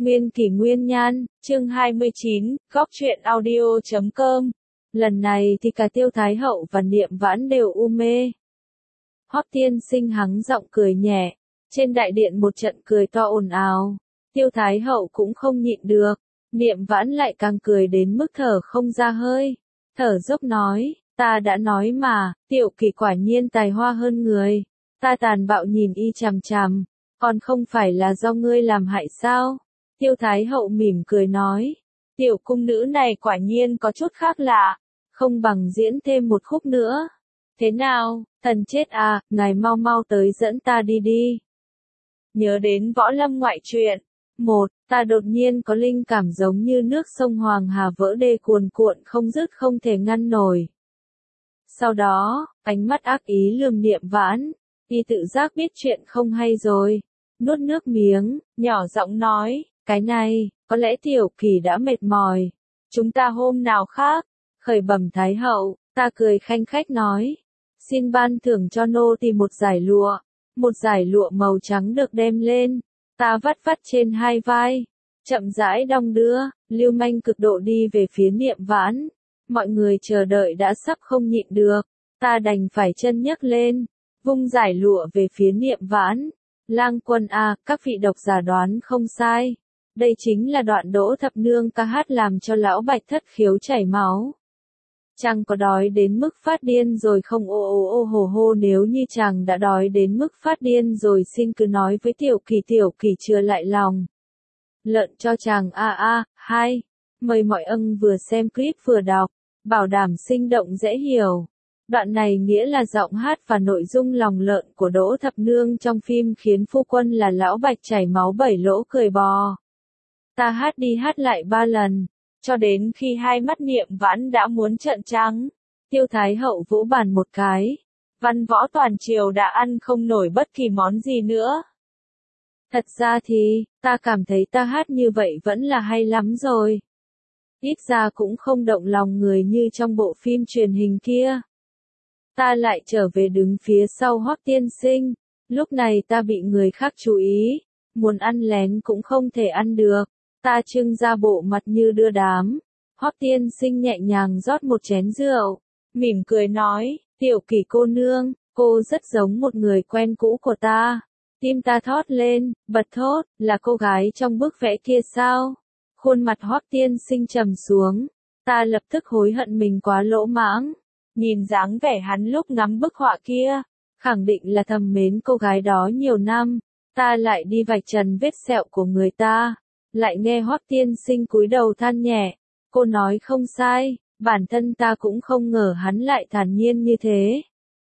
Nguyên kỷ nguyên nhan, chương 29, góc truyện audio.com. Lần này thì cả Tiêu Thái Hậu và Niệm Vãn đều u mê. Hoắc tiên sinh hắng giọng cười nhẹ, trên đại điện một trận cười to ồn ào. Tiêu Thái Hậu cũng không nhịn được, Niệm Vãn lại càng cười đến mức thở không ra hơi. Thở dốc nói, ta đã nói mà, Tiểu Kỳ quả nhiên tài hoa hơn người. Ta tàn bạo nhìn y chằm chằm, còn không phải là do ngươi làm hại sao? Tiêu Thái Hậu mỉm cười nói, tiểu cung nữ này quả nhiên có chút khác lạ, không bằng diễn thêm một khúc nữa. Thế nào, thần chết à, ngài mau mau tới dẫn ta đi đi. Nhớ đến võ lâm ngoại truyện. Ta đột nhiên có linh cảm giống như nước sông Hoàng Hà vỡ đê cuồn cuộn không dứt không thể ngăn nổi. Sau đó, ánh mắt ác ý lườm Niệm Vãn, y tự giác biết chuyện không hay rồi. Nuốt nước miếng, nhỏ giọng nói, cái này, có lẽ Tiểu Kỳ đã mệt mỏi. Chúng ta hôm nào khác, khởi bẩm Thái Hậu, ta cười khanh khách nói. Xin ban thưởng cho nô tỳ một giải lụa màu trắng được đem lên. Ta vắt vắt trên hai vai, chậm rãi đong đưa, lưu manh cực độ đi về phía Niệm Vãn. Mọi người chờ đợi đã sắp không nhịn được, ta đành phải chân nhấc lên, vung giải lụa về phía Niệm Vãn. Lang quân à, các vị độc giả đoán không sai. Đây chính là đoạn Đỗ Thập Nương ca hát làm cho lão Bạch thất khiếu chảy máu. Chàng có đói đến mức phát điên rồi không? Ô hồ hô, nếu như chàng đã đói đến mức phát điên rồi xin cứ nói với Tiểu Kỳ chưa lại lòng. Lợn cho chàng hai. Mời mọi ân vừa xem clip vừa đọc, bảo đảm sinh động dễ hiểu. Đoạn này nghĩa là giọng hát và nội dung lòng lợn của Đỗ Thập Nương trong phim khiến phu quân là lão Bạch chảy máu bảy lỗ cười bò. Ta hát đi hát lại 3 lần, cho đến khi hai mắt Niệm Vãn đã muốn trợn trắng. Tiêu Thái Hậu vỗ bàn một cái. Văn võ toàn triều đã ăn không nổi bất kỳ món gì nữa. Thật ra thì, ta cảm thấy ta hát như vậy vẫn là hay lắm rồi. Ít ra cũng không động lòng người như trong bộ phim truyền hình kia. Ta lại trở về đứng phía sau Hoắc tiên sinh. Lúc này ta bị người khác chú ý. Muốn ăn lén cũng không thể ăn được. Ta trưng ra bộ mặt như đưa đám. Hoắc tiên sinh nhẹ nhàng rót một chén rượu, mỉm cười nói, Tiểu Kỳ cô nương, cô rất giống một người quen cũ của ta. Tim ta thót lên, bật thốt, là cô gái trong bức vẽ kia sao? Khuôn mặt Hoắc tiên sinh trầm xuống. Ta lập tức hối hận mình quá lỗ mãng. Nhìn dáng vẻ hắn lúc ngắm bức họa kia, khẳng định là thầm mến cô gái đó nhiều năm. Ta lại đi vạch trần vết sẹo của người ta. Lại nghe Hoắc tiên sinh cúi đầu than nhẹ, cô nói không sai, bản thân ta cũng không ngờ hắn lại thản nhiên như thế.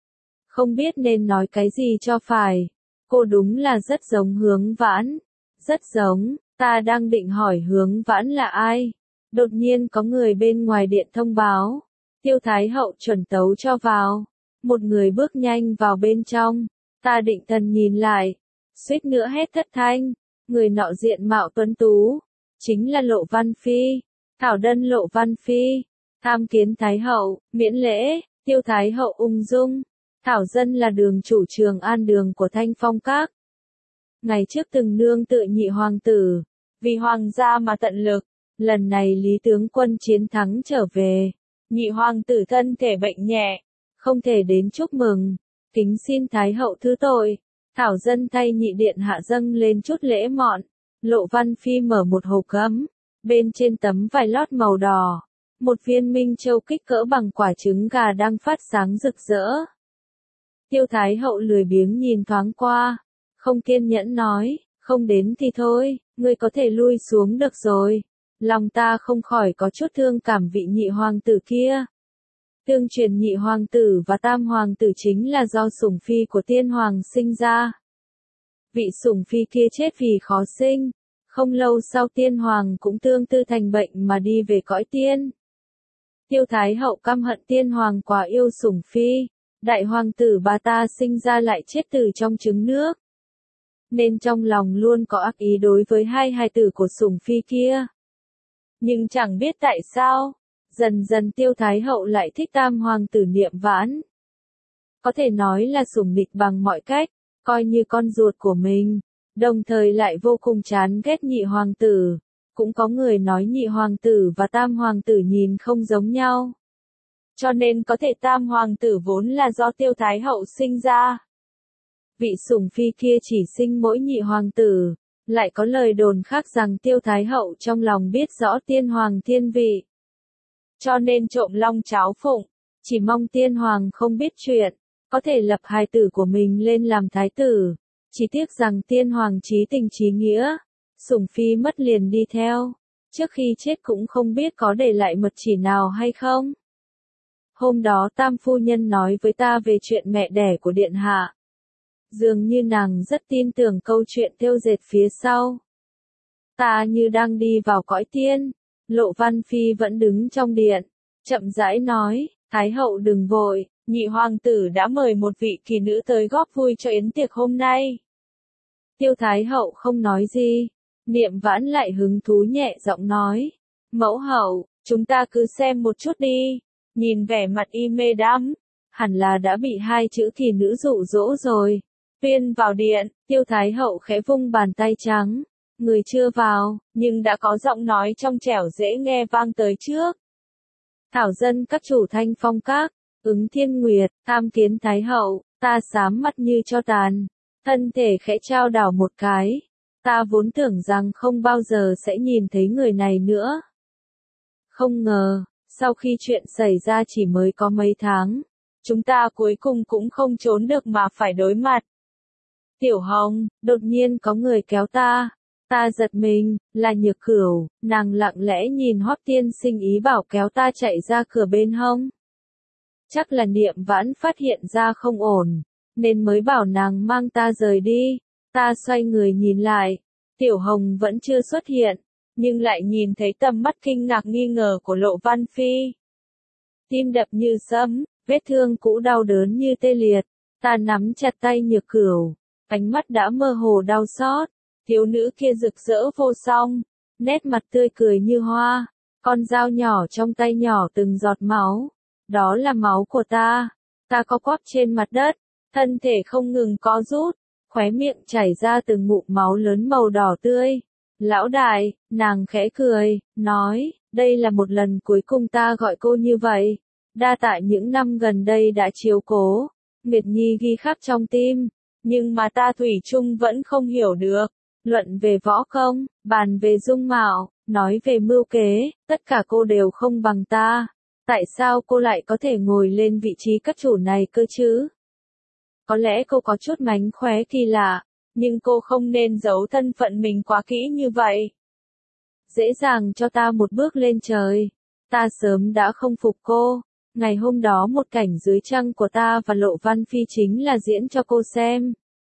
Không biết nên nói cái gì cho phải, cô đúng là rất giống Hướng Vãn, rất giống. Ta đang định hỏi Hướng Vãn là ai, đột nhiên có người bên ngoài điện thông báo, Tiêu Thái Hậu chuẩn tấu cho vào. Một người bước nhanh vào bên trong, ta định thần nhìn lại, suýt nữa hét thất thanh. Người nọ diện mạo tuấn tú, chính là Lộ Văn Phi, Thảo Đân Lộ Văn Phi. Tham kiến Thái Hậu, miễn lễ. Tiêu Thái Hậu ung dung. Thảo dân là đường chủ Trường An Đường của Thanh Phong Các. Ngày trước từng nương tựa nhị hoàng tử, vì hoàng gia mà tận lực. Lần này Lý tướng quân chiến thắng trở về, nhị hoàng tử thân thể bệnh nhẹ, không thể đến chúc mừng. Kính xin Thái Hậu thứ tội. Thảo dân thay nhị điện hạ dâng lên chút lễ mọn. Lộ Văn Phi mở một hộp gấm, bên trên tấm vải lót màu đỏ, một viên minh châu kích cỡ bằng quả trứng gà đang phát sáng rực rỡ. Tiêu Thái Hậu lười biếng nhìn thoáng qua, không kiên nhẫn nói, không đến thì thôi, ngươi có thể lui xuống được rồi. Lòng ta không khỏi có chút thương cảm vị nhị hoàng tử kia. Tương truyền nhị hoàng tử và tam hoàng tử chính là do sủng phi của tiên hoàng sinh ra. Vị sủng phi kia chết vì khó sinh, không lâu sau tiên hoàng cũng tương tư thành bệnh mà đi về cõi tiên. Tiêu Thái Hậu căm hận tiên hoàng quá yêu sủng phi, đại hoàng tử bà ta sinh ra lại chết từ trong trứng nước. Nên trong lòng luôn có ác ý đối với hai hài tử của sủng phi kia. Nhưng chẳng biết tại sao, dần dần Tiêu Thái Hậu lại thích tam hoàng tử Niệm Vãn. Có thể nói là sủng địch bằng mọi cách, coi như con ruột của mình. đồng thời lại vô cùng chán ghét nhị hoàng tử. Cũng có người nói nhị hoàng tử và tam hoàng tử nhìn không giống nhau. Cho nên có thể tam hoàng tử vốn là do Tiêu Thái Hậu sinh ra. Vị sủng phi kia chỉ sinh mỗi nhị hoàng tử. Lại có lời đồn khác rằng Tiêu Thái Hậu trong lòng biết rõ tiên hoàng thiên vị. Cho nên trộm long cháo phụng, chỉ mong tiên hoàng không biết chuyện, có thể lập hài tử của mình lên làm thái tử. Chỉ tiếc rằng tiên hoàng chí tình chí nghĩa, sủng phi mất liền đi theo. Trước khi chết cũng không biết có để lại mật chỉ nào hay không. Hôm đó tam phu nhân nói với ta về chuyện mẹ đẻ của điện hạ. Dường như nàng rất tin tưởng câu chuyện thêu dệt phía sau. Ta như đang đi vào cõi tiên. Lộ Văn Phi vẫn đứng trong điện, chậm rãi nói, Thái hậu đừng vội, nhị hoàng tử đã mời một vị kỳ nữ tới góp vui cho yến tiệc hôm nay. Tiêu Thái hậu không nói gì, Niệm Vãn lại hứng thú nhẹ giọng nói, mẫu hậu, chúng ta cứ xem một chút đi, nhìn vẻ mặt y mê đắm, hẳn là đã bị hai chữ kỳ nữ dụ dỗ rồi. Viên vào điện, Tiêu Thái hậu khẽ vung bàn tay trắng. Người chưa vào, nhưng đã có giọng nói trong trẻo dễ nghe vang tới trước. Thảo dân các chủ Thanh Phong các, Ứng Thiên Nguyệt, tham kiến Thái hậu, ta xám mặt như cho tàn. Thân thể khẽ trao đảo một cái. Ta vốn tưởng rằng không bao giờ sẽ nhìn thấy người này nữa. Không ngờ, sau khi chuyện xảy ra chỉ mới có mấy tháng, chúng ta cuối cùng cũng không trốn được mà phải đối mặt. Tiểu Hồng, đột nhiên có người kéo ta. Ta giật mình, là Nhược Cửu, nàng lặng lẽ nhìn Hoắc tiên sinh ý bảo kéo ta chạy ra cửa bên hông. Chắc là Niệm Vãn phát hiện ra không ổn, nên mới bảo nàng mang ta rời đi. Ta xoay người nhìn lại, Tiểu Hồng vẫn chưa xuất hiện, nhưng lại nhìn thấy tầm mắt kinh ngạc nghi ngờ của Lộ Văn Phi. Tim đập như sấm, vết thương cũ đau đớn như tê liệt, ta nắm chặt tay Nhược Cửu, ánh mắt đã mơ hồ đau xót. Thiếu nữ kia rực rỡ vô song, nét mặt tươi cười như hoa, con dao nhỏ trong tay nhỏ từng giọt máu. Đó là máu của ta. Ta co quắp trên mặt đất, thân thể không ngừng co rút, khóe miệng chảy ra từng ngụm máu lớn màu đỏ tươi. Lão đại, nàng khẽ cười, nói, đây là một lần cuối cùng ta gọi cô như vậy. Đa tạ những năm gần đây đã chiếu cố. Nguyệt Nhi ghi khắc trong tim, nhưng mà ta thủy chung vẫn không hiểu được. Luận về võ công, bàn về dung mạo, nói về mưu kế, tất cả cô đều không bằng ta. Tại sao cô lại có thể ngồi lên vị trí các chủ này cơ chứ? Có lẽ cô có chút mánh khóe kỳ lạ, nhưng cô không nên giấu thân phận mình quá kỹ như vậy. Dễ dàng cho ta một bước lên trời. Ta sớm đã không phục cô. Ngày hôm đó một cảnh dưới trăng của ta và Lộ Văn Phi chính là diễn cho cô xem.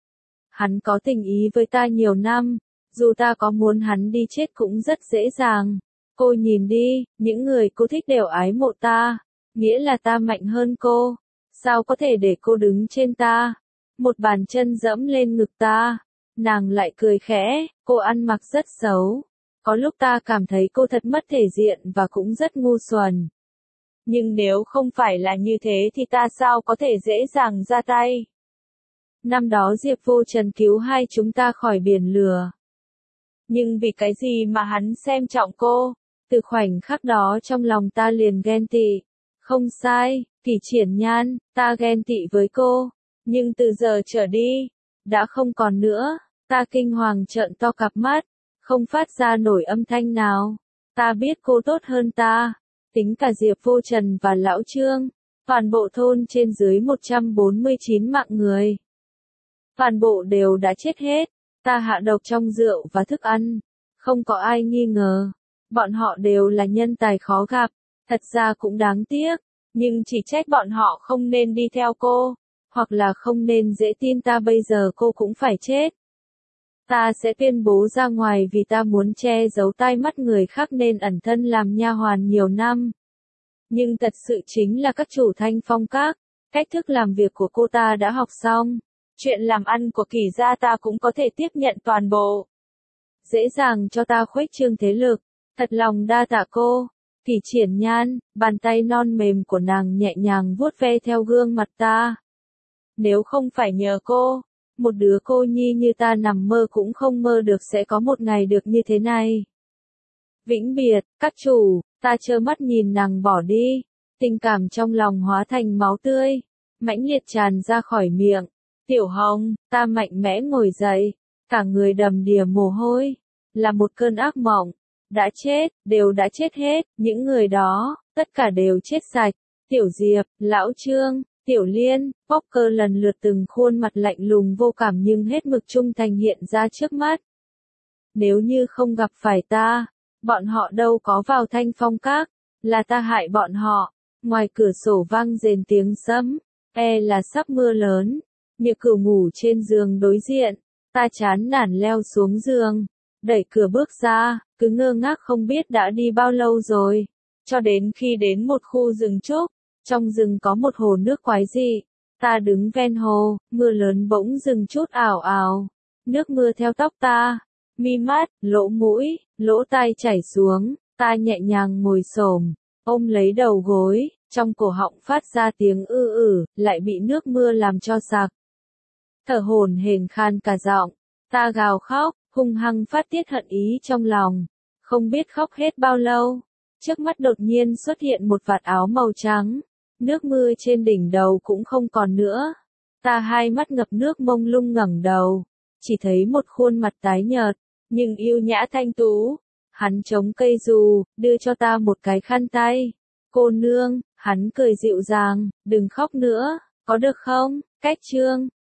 Hắn có tình ý với ta nhiều năm, dù ta có muốn hắn đi chết cũng rất dễ dàng. Cô nhìn đi, những người cô thích đều ái mộ ta, nghĩa là ta mạnh hơn cô. Sao có thể để cô đứng trên ta? Một bàn chân dẫm lên ngực ta. Nàng lại cười khẽ, cô ăn mặc rất xấu. Có lúc ta cảm thấy cô thật mất thể diện và cũng rất ngu xuẩn. Nhưng nếu không phải là như thế thì ta sao có thể dễ dàng ra tay? Năm đó Diệp Vô Trần cứu hai chúng ta khỏi biển lửa. Nhưng vì cái gì mà hắn xem trọng cô? Từ khoảnh khắc đó trong lòng ta liền ghen tị. Không sai, Kỷ Triển Nhan, ta ghen tị với cô. Nhưng từ giờ trở đi, đã không còn nữa. Ta kinh hoàng trợn to cặp mắt, không phát ra nổi âm thanh nào. Ta biết cô tốt hơn ta. Tính cả Diệp Vô Trần và Lão Trương, toàn bộ thôn trên dưới 149 mạng người. Toàn bộ đều đã chết hết. Ta hạ độc trong rượu và thức ăn. Không có ai nghi ngờ. Bọn họ đều là nhân tài khó gặp. Thật ra cũng đáng tiếc. Nhưng chỉ trách bọn họ không nên đi theo cô. Hoặc là không nên dễ tin ta bây giờ cô cũng phải chết. Ta sẽ tuyên bố ra ngoài vì ta muốn che giấu tai mắt người khác nên ẩn thân làm nha hoàn nhiều năm. Nhưng thật sự chính là các chủ Thanh Phong các. Cách thức làm việc của cô ta đã học xong. Chuyện làm ăn của Kỷ gia ta cũng có thể tiếp nhận toàn bộ. Dễ dàng cho ta khuếch trương thế lực. Thật lòng đa tạ cô. Kỷ Triển Nhan, bàn tay non mềm của nàng nhẹ nhàng vuốt ve theo gương mặt ta. Nếu không phải nhờ cô, Một đứa cô nhi như ta nằm mơ cũng không mơ được sẽ có một ngày được như thế này. Vĩnh biệt, các chủ, ta trơ mắt nhìn nàng bỏ đi. Tình cảm trong lòng hóa thành máu tươi, mãnh liệt tràn ra khỏi miệng. Tiểu Hồng, ta mạnh mẽ ngồi dậy, cả người đầm đìa mồ hôi, là một cơn ác mộng. Đã chết, đều đã chết hết, những người đó, tất cả đều chết sạch. Tiểu Diệp, Lão Trương, Tiểu Liên, Poker lần lượt từng khuôn mặt lạnh lùng vô cảm nhưng hết mực trung thành hiện ra trước mắt. Nếu như không gặp phải ta, bọn họ đâu có vào Thanh Phong Các, là ta hại bọn họ. Ngoài cửa sổ vang rền tiếng sấm, là sắp mưa lớn. Nhược Cửu ngủ trên giường đối diện, ta chán nản leo xuống giường, đẩy cửa bước ra, cứ ngơ ngác không biết đã đi bao lâu rồi. Cho đến khi đến một khu rừng trúc, trong rừng có một hồ nước quái dị. Ta đứng ven hồ, mưa lớn bỗng dừng chút ảo ảo. Nước mưa theo tóc ta, mi mắt, lỗ mũi, lỗ tai chảy xuống, ta nhẹ nhàng ngồi xổm, ôm lấy đầu gối, trong cổ họng phát ra tiếng lại bị nước mưa làm cho sặc. Thở hổn hển khan cả giọng, ta gào khóc, hung hăng phát tiết hận ý trong lòng, không biết khóc hết bao lâu. Trước mắt đột nhiên xuất hiện một vạt áo màu trắng, nước mưa trên đỉnh đầu cũng không còn nữa. Ta hai mắt ngập nước mông lung ngẩng đầu, chỉ thấy một khuôn mặt tái nhợt, nhưng yêu nhã thanh tú. Hắn chống cây dù, đưa cho ta một cái khăn tay. Cô nương, hắn cười dịu dàng, đừng khóc nữa, có được không? Cách chương